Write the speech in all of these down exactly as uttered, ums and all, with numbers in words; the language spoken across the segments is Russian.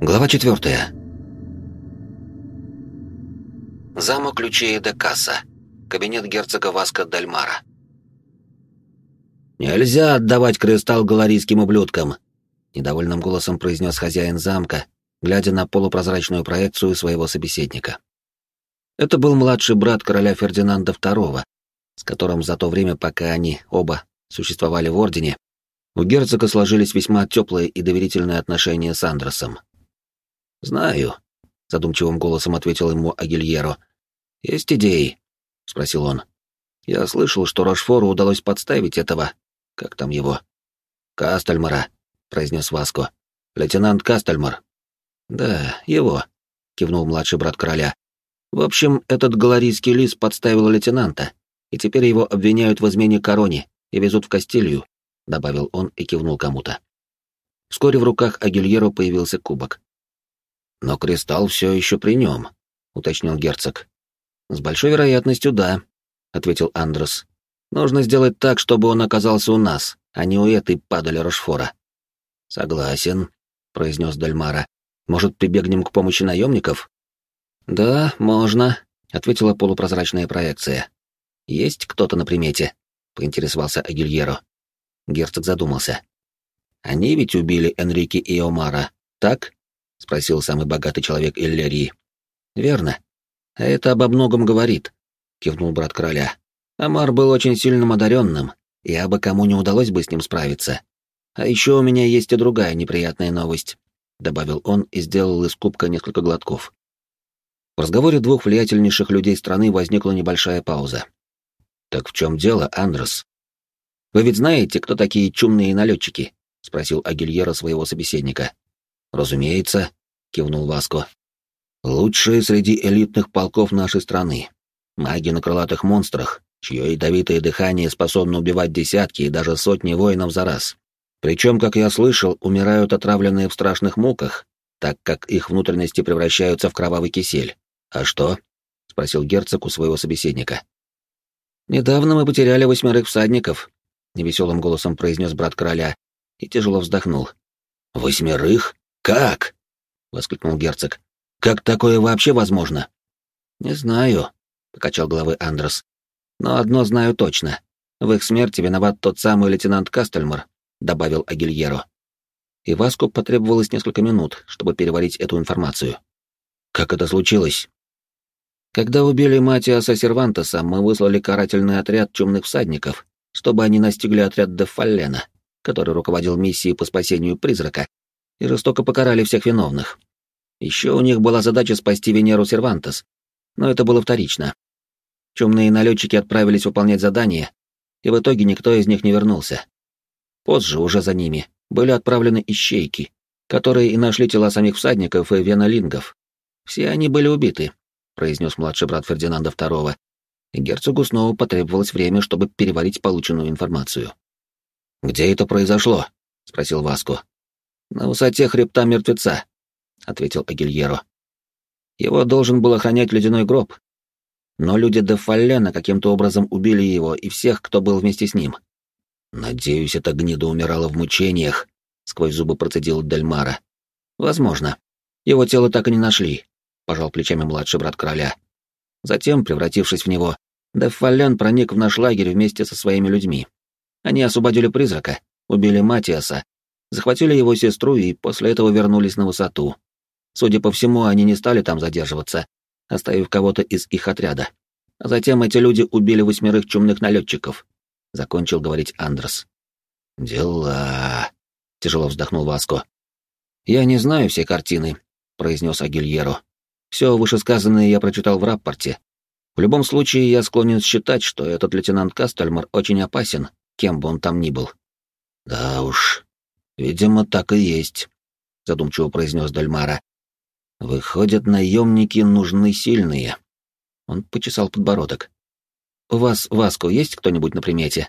Глава четвертая. Замок Лючея де Касса. Кабинет герцога Васко дель Мара. «Нельзя отдавать кристалл галарийским ублюдкам!» — недовольным голосом произнес хозяин замка, глядя на полупрозрачную проекцию своего собеседника. Это был младший брат короля Фердинанда второго, с которым за то время, пока они оба существовали в Ордене, у герцога сложились весьма теплые и доверительные отношения с Андросом. «Знаю», — задумчивым голосом ответил ему Агильеро. «Есть идеи?» — спросил он. «Я слышал, что Рошфору удалось подставить этого... Как там его?» «Кастельмара», — произнес Васко. «Лейтенант Кастельмар». «Да, его», — кивнул младший брат короля. «В общем, этот галарийский лис подставил лейтенанта, и теперь его обвиняют в измене короне и везут в Кастилью», — добавил он и кивнул кому-то. Вскоре в руках Агильеро появился кубок. «Но кристалл все еще при нем», — уточнил герцог. «С большой вероятностью, да», — ответил Андрос. «Нужно сделать так, чтобы он оказался у нас, а не у этой падали Рошфора». «Согласен», — произнес дель Мара. «Может, прибегнем к помощи наемников?» «Да, можно», — ответила полупрозрачная проекция. «Есть кто-то на примете?» — поинтересовался Агильеро. Герцог задумался. «Они ведь убили Энрике и Омара, так?» — спросил самый богатый человек Иллерии. «Верно. А это обо многом говорит», — кивнул брат короля. «Омар был очень сильным одаренным, и абы кому не удалось бы с ним справиться. А еще у меня есть и другая неприятная новость», — добавил он и сделал из кубка несколько глотков. В разговоре двух влиятельнейших людей страны возникла небольшая пауза. «Так в чем дело, Андрос?» «Вы ведь знаете, кто такие чумные налетчики?» — спросил Агильеро своего собеседника. «Разумеется», — кивнул Васко. «Лучшие среди элитных полков нашей страны. Маги на крылатых монстрах, чье ядовитое дыхание способно убивать десятки и даже сотни воинов за раз. Причем, как я слышал, умирают отравленные в страшных муках, так как их внутренности превращаются в кровавый кисель. А что?» — спросил герцог у своего собеседника. «Недавно мы потеряли восьмерых всадников», — невеселым голосом произнес брат короля и тяжело вздохнул. «Восьмерых? Как?» — воскликнул герцог. «Как такое вообще возможно?» «Не знаю», — покачал головой Андрос. «Но одно знаю точно. В их смерти виноват тот самый лейтенант Кастельмар», — добавил Агильеро. И Васку потребовалось несколько минут, чтобы переварить эту информацию. «Как это случилось?» «Когда убили Матиаса Сервантеса, мы выслали карательный отряд чумных всадников, чтобы они настигли отряд де Фаллена, который руководил миссией по спасению призрака, и жестоко покарали всех виновных. Еще у них была задача спасти Венеру Сервантес, но это было вторично. Чумные налетчики отправились выполнять задание, и в итоге никто из них не вернулся. Позже, уже за ними, были отправлены ищейки, которые и нашли тела самих всадников и венолингов. Все они были убиты», — произнес младший брат Фердинанда второго, и герцогу снова потребовалось время, чтобы переварить полученную информацию. «Где это произошло?» — спросил Васко. «На высоте хребта мертвеца», — ответил Агильеро. «Его должен был охранять ледяной гроб. Но люди де Фаллена каким-то образом убили его и всех, кто был вместе с ним». «Надеюсь, эта гнида умирала в мучениях», — сквозь зубы процедил дель Мара. «Возможно. Его тело так и не нашли», — пожал плечами младший брат короля. Затем, превратившись в него, де Фаллен проник в наш лагерь вместе со своими людьми. Они освободили призрака, убили Матиаса, захватили его сестру и после этого вернулись на высоту. Судя по всему, они не стали там задерживаться, оставив кого-то из их отряда. А затем эти люди убили восьмерых чумных налетчиков», — закончил говорить Андрос. «Дела...» — тяжело вздохнул Васко. «Я не знаю всей картины», — произнес Агильеро. «Все вышесказанное я прочитал в рапорте. В любом случае, я склонен считать, что этот лейтенант Кастельмар очень опасен, кем бы он там ни был». «Да уж, видимо, так и есть», — задумчиво произнес дель Мара. «Выходят, наемники нужны сильные». Он почесал подбородок. «У вас, Васко, есть кто-нибудь на примете?»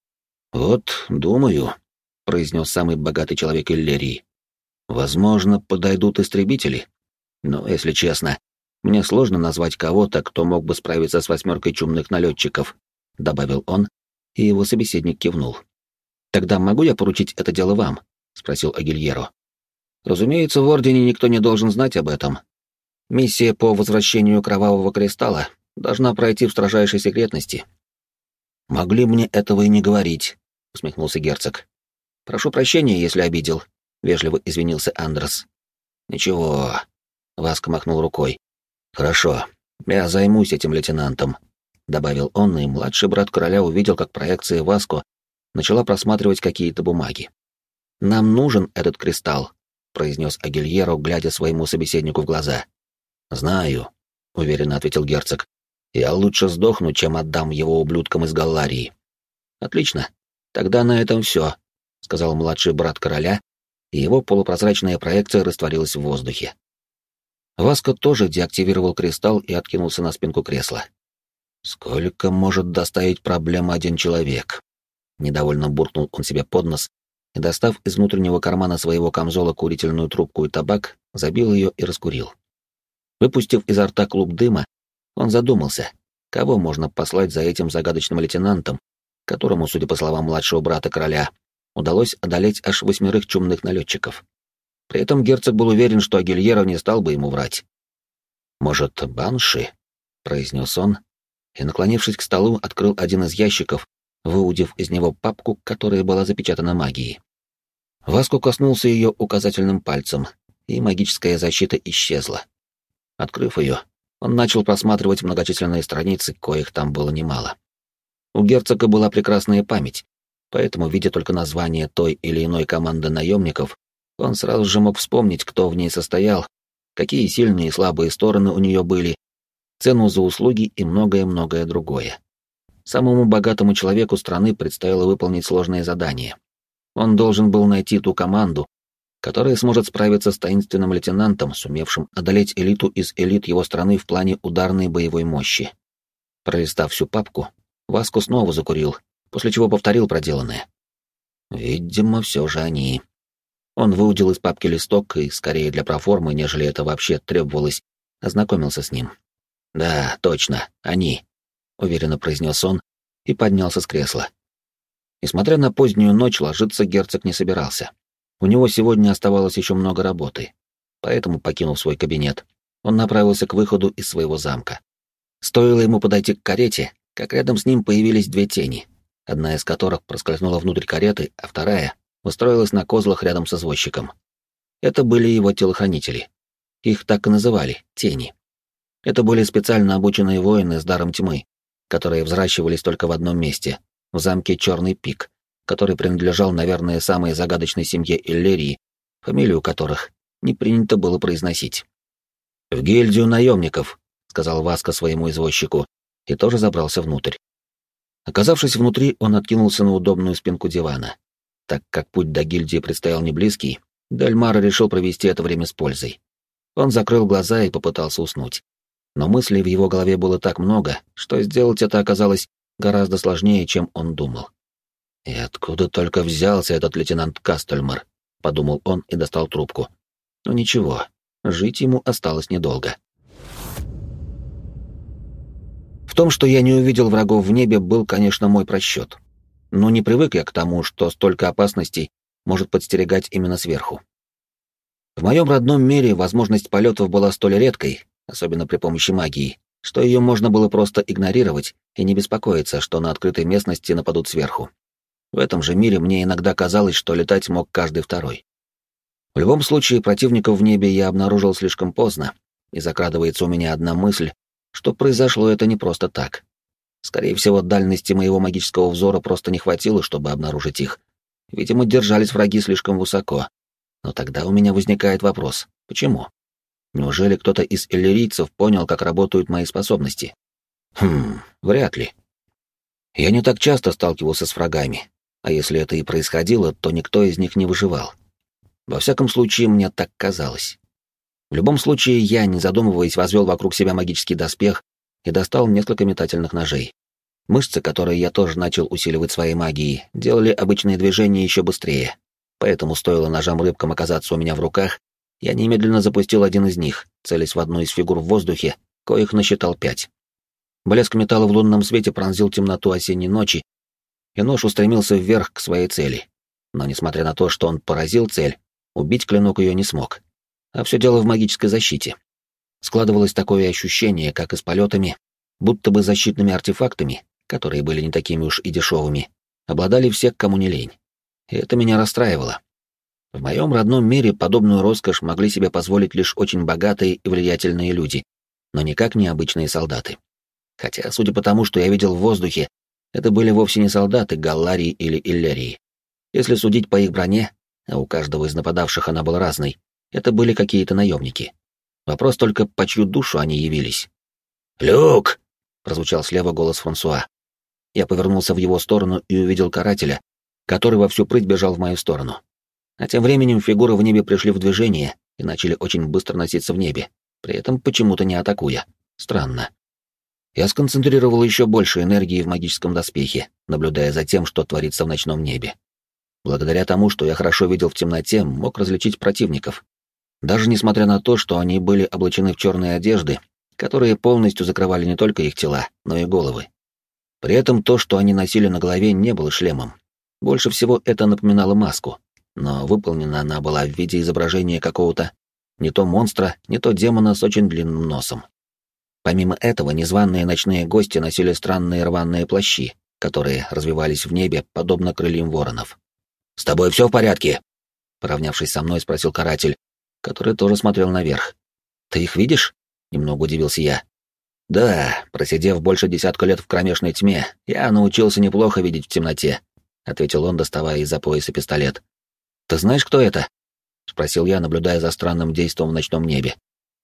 «Вот, думаю», — произнес самый богатый человек Иллерии. «Возможно, подойдут истребители. Но, если честно, мне сложно назвать кого-то, кто мог бы справиться с восьмеркой чумных налетчиков», — добавил он, и его собеседник кивнул. «Тогда могу я поручить это дело вам?» — спросил Агильеро. Разумеется, в Ордене никто не должен знать об этом. Миссия по возвращению Кровавого Кристалла должна пройти в строжайшей секретности. «Могли мне этого и не говорить», — усмехнулся герцог. «Прошу прощения, если обидел», — вежливо извинился Андрес. «Ничего», — Васко махнул рукой. «Хорошо, я займусь этим лейтенантом», — добавил он, и младший брат короля увидел, как проекция Васко начала просматривать какие-то бумаги. «Нам нужен этот кристалл», — произнес Агильеро, глядя своему собеседнику в глаза. «Знаю», — уверенно ответил герцог. «Я лучше сдохну, чем отдам его ублюдкам из Галларии». «Отлично. Тогда на этом все», — сказал младший брат короля, и его полупрозрачная проекция растворилась в воздухе. Васко тоже деактивировал кристалл и откинулся на спинку кресла. «Сколько может доставить проблем один человек?» Недовольно буркнул он себе под нос и, достав из внутреннего кармана своего камзола курительную трубку и табак, забил ее и раскурил. Выпустив изо рта клуб дыма, он задумался, кого можно послать за этим загадочным лейтенантом, которому, судя по словам младшего брата короля, удалось одолеть аж восьмерых чумных налетчиков. При этом герцог был уверен, что Агильеро не стал бы ему врать. «Может, банши?» — произнес он, и, наклонившись к столу, открыл один из ящиков, выудив из него папку, которая была запечатана магией. Васко коснулся ее указательным пальцем, и магическая защита исчезла. Открыв ее, он начал просматривать многочисленные страницы, коих там было немало. У герцога была прекрасная память, поэтому, видя только название той или иной команды наемников, он сразу же мог вспомнить, кто в ней состоял, какие сильные и слабые стороны у нее были, цену за услуги и многое-многое другое. Самому богатому человеку страны предстояло выполнить сложное задание. Он должен был найти ту команду, которая сможет справиться с таинственным лейтенантом, сумевшим одолеть элиту из элит его страны в плане ударной боевой мощи. Пролистав всю папку, Васко снова закурил, после чего повторил проделанное. Видимо, все же они. Он выудил из папки листок и, скорее для проформы, нежели это вообще требовалось, ознакомился с ним. «Да, точно, они», — уверенно произнес он и поднялся с кресла. Несмотря на позднюю ночь, ложиться герцог не собирался. У него сегодня оставалось еще много работы, поэтому, покинув свой кабинет, он направился к выходу из своего замка. Стоило ему подойти к карете, как рядом с ним появились две тени, одна из которых проскользнула внутрь кареты, а вторая устроилась на козлах рядом с извозчиком. Это были его телохранители. Их так и называли — тени. Это были специально обученные воины с даром тьмы, которые взращивались только в одном месте — в замке Черный Пик, который принадлежал, наверное, самой загадочной семье Иллерии, фамилию которых не принято было произносить. «В гильдию наемников», — сказал Васко своему извозчику, и тоже забрался внутрь. Оказавшись внутри, он откинулся на удобную спинку дивана. Так как путь до гильдии предстоял не близкий, Дальмар решил провести это время с пользой. Он закрыл глаза и попытался уснуть. Но мыслей в его голове было так много, что сделать это оказалось гораздо сложнее, чем он думал. «И откуда только взялся этот лейтенант Кастельмар?» — подумал он и достал трубку. Но ничего, жить ему осталось недолго. В том, что я не увидел врагов в небе, был, конечно, мой просчет. Но не привык я к тому, что столько опасностей может подстерегать именно сверху. В моем родном мире возможность полетов была столь редкой, особенно при помощи магии, что ее можно было просто игнорировать и не беспокоиться, что на открытой местности нападут сверху. В этом же мире мне иногда казалось, что летать мог каждый второй. В любом случае, противников в небе я обнаружил слишком поздно, и закрадывается у меня одна мысль, что произошло это не просто так. Скорее всего, дальности моего магического взора просто не хватило, чтобы обнаружить их. Видимо, держались враги слишком высоко. Но тогда у меня возникает вопрос: почему? Неужели кто-то из иллирийцев понял, как работают мои способности? Хм, вряд ли. Я не так часто сталкивался с врагами, а если это и происходило, то никто из них не выживал. Во всяком случае, мне так казалось. В любом случае, я, не задумываясь, возвел вокруг себя магический доспех и достал несколько метательных ножей. Мышцы, которые я тоже начал усиливать своей магией, делали обычные движения еще быстрее. Поэтому стоило ножам-рыбкам оказаться у меня в руках, я немедленно запустил один из них, целясь в одну из фигур в воздухе, коих насчитал пять. Блеск металла в лунном свете пронзил темноту осенней ночи, и нож устремился вверх к своей цели. Но несмотря на то, что он поразил цель, Убить клинок ее не смог. А все дело в магической защите. Складывалось такое ощущение, как и с полетами, будто бы защитными артефактами, которые были не такими уж и дешевыми, обладали все, кому не лень. И это меня расстраивало. В моем родном мире подобную роскошь могли себе позволить лишь очень богатые и влиятельные люди, но никак не обычные солдаты. Хотя, судя по тому, что я видел в воздухе, это были вовсе не солдаты Галларии или Иллерии. Если судить по их броне, а у каждого из нападавших она была разной, это были какие-то наемники. Вопрос только, по чью душу они явились. «Люк!» — прозвучал слева голос Франсуа. Я повернулся в его сторону и увидел карателя, который во всю прыть бежал в мою сторону. А тем временем фигуры в небе пришли в движение и начали очень быстро носиться в небе, при этом почему-то не атакуя. Странно. Я сконцентрировал еще больше энергии в магическом доспехе, наблюдая за тем, что творится в ночном небе. Благодаря тому, что я хорошо видел в темноте, мог различить противников. Даже несмотря на то, что они были облачены в черные одежды, которые полностью закрывали не только их тела, но и головы. При этом то, что они носили на голове, не было шлемом. Больше всего это напоминало маску, но выполнена она была в виде изображения какого-то не то монстра, не то демона с очень длинным носом. Помимо этого, незваные ночные гости носили странные рваные плащи, которые развивались в небе, подобно крыльям воронов. «С тобой все в порядке?» Поравнявшись со мной, спросил каратель, который тоже смотрел наверх. «Ты их видишь?» — немного удивился я. «Да, просидев больше десятка лет в кромешной тьме, я научился неплохо видеть в темноте», — ответил он, доставая из-за пояса пистолет. «Ты знаешь, кто это?» — спросил я, наблюдая за странным действом в ночном небе.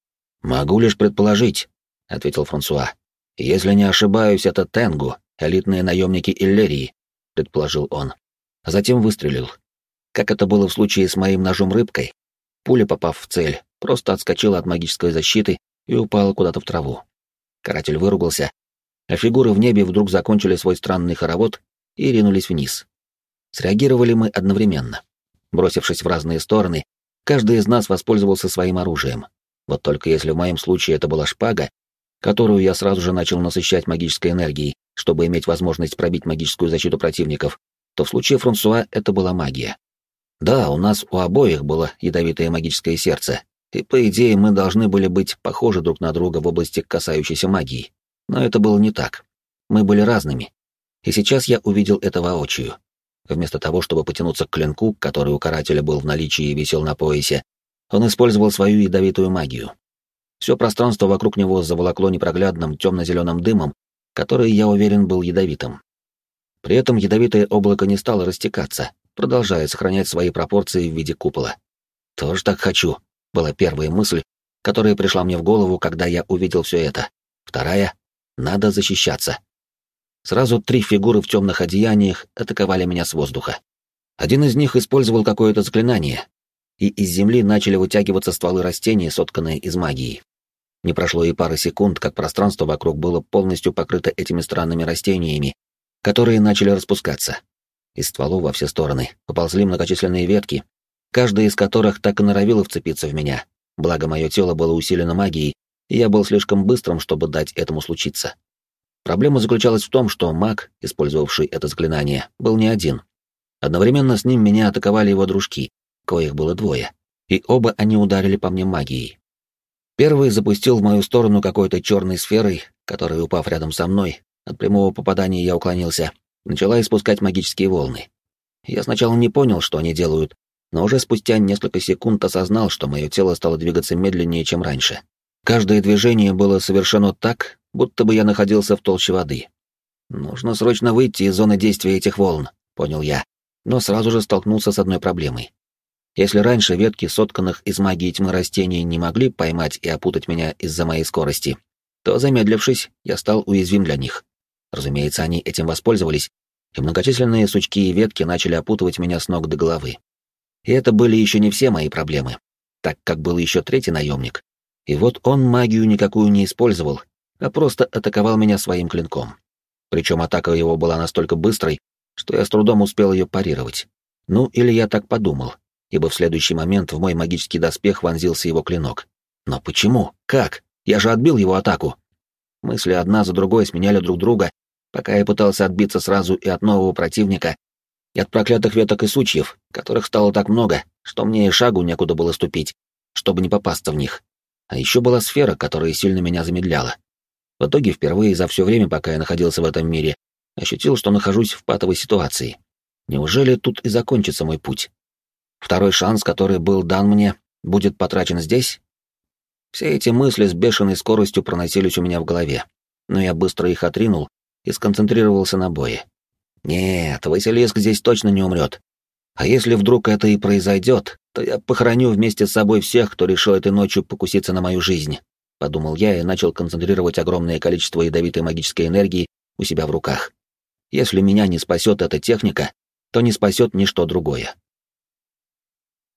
«Могу лишь предположить», — ответил Франсуа. «Если не ошибаюсь, это Тенгу, элитные наемники Иллерии», — предположил он. А затем выстрелил. Как это было в случае с моим ножом-рыбкой, пуля, попав в цель, просто отскочила от магической защиты и упала куда-то в траву. Каратель выругался, а фигуры в небе вдруг закончили свой странный хоровод и ринулись вниз. Среагировали мы одновременно. Бросившись в разные стороны, каждый из нас воспользовался своим оружием. Вот только если в моем случае это была шпага, которую я сразу же начал насыщать магической энергией, чтобы иметь возможность пробить магическую защиту противников, то в случае Франсуа это была магия. Да, у нас у обоих было ядовитое магическое сердце, и, по идее, мы должны были быть похожи друг на друга в области, касающейся магии. Но это было не так. Мы были разными. И сейчас я увидел это воочию. Вместо того, чтобы потянуться к клинку, который у карателя был в наличии и висел на поясе, он использовал свою ядовитую магию. Все пространство вокруг него заволокло непроглядным темно-зеленым дымом, который, я уверен, был ядовитым. При этом ядовитое облако не стало растекаться, продолжая сохранять свои пропорции в виде купола. «Тоже так хочу», — была первая мысль, которая пришла мне в голову, когда я увидел все это. Вторая — надо защищаться. Сразу три фигуры в темных одеяниях атаковали меня с воздуха. Один из них использовал какое-то заклинание, и из земли начали вытягиваться стволы растений, сотканные из магии. Не прошло и пары секунд, как пространство вокруг было полностью покрыто этими странными растениями, которые начали распускаться. Из стволов во все стороны поползли многочисленные ветки, каждая из которых так и норовила вцепиться в меня, благо мое тело было усилено магией, и я был слишком быстрым, чтобы дать этому случиться. Проблема заключалась в том, что маг, использовавший это заклинание, был не один. Одновременно с ним меня атаковали его дружки, коих было двое, и оба они ударили по мне магией. Первый запустил в мою сторону какой-то черной сферой, которая, упав рядом со мной, от прямого попадания я уклонился, начала испускать магические волны. Я сначала не понял, что они делают, но уже спустя несколько секунд осознал, что мое тело стало двигаться медленнее, чем раньше. Каждое движение было совершено так, будто бы я находился в толще воды. «Нужно срочно выйти из зоны действия этих волн», — понял я, но сразу же столкнулся с одной проблемой. Если раньше ветки, сотканных из магии тьмы растений, не могли поймать и опутать меня из-за моей скорости, то, замедлившись, я стал уязвим для них. Разумеется, они этим воспользовались, и многочисленные сучки и ветки начали опутывать меня с ног до головы. И это были еще не все мои проблемы, так как был еще третий наемник. И вот он магию никакую не использовал, а просто атаковал меня своим клинком. Причем атака его была настолько быстрой, что я с трудом успел ее парировать. Ну, или я так подумал, ибо в следующий момент в мой магический доспех вонзился его клинок. Но почему? Как? Я же отбил его атаку. Мысли одна за другой сменяли друг друга, пока я пытался отбиться сразу и от нового противника, И от проклятых веток и сучьев, которых стало так много, что мне и шагу некуда было ступить, чтобы не попасться в них. А еще была сфера, которая сильно меня замедляла. В итоге, впервые за все время, пока я находился в этом мире, ощутил, что нахожусь в патовой ситуации. Неужели тут и закончится мой путь? Второй шанс, который был дан мне, будет потрачен здесь? Все эти мысли с бешеной скоростью проносились у меня в голове, но я быстро их отринул и сконцентрировался на бое. Нет, Василиск здесь точно не умрет. А если вдруг это и произойдет, то я похороню вместе с собой всех, кто решил этой ночью покуситься на мою жизнь, подумал я и начал концентрировать огромное количество ядовитой магической энергии у себя в руках. Если меня не спасет эта техника, то не спасет ничто другое.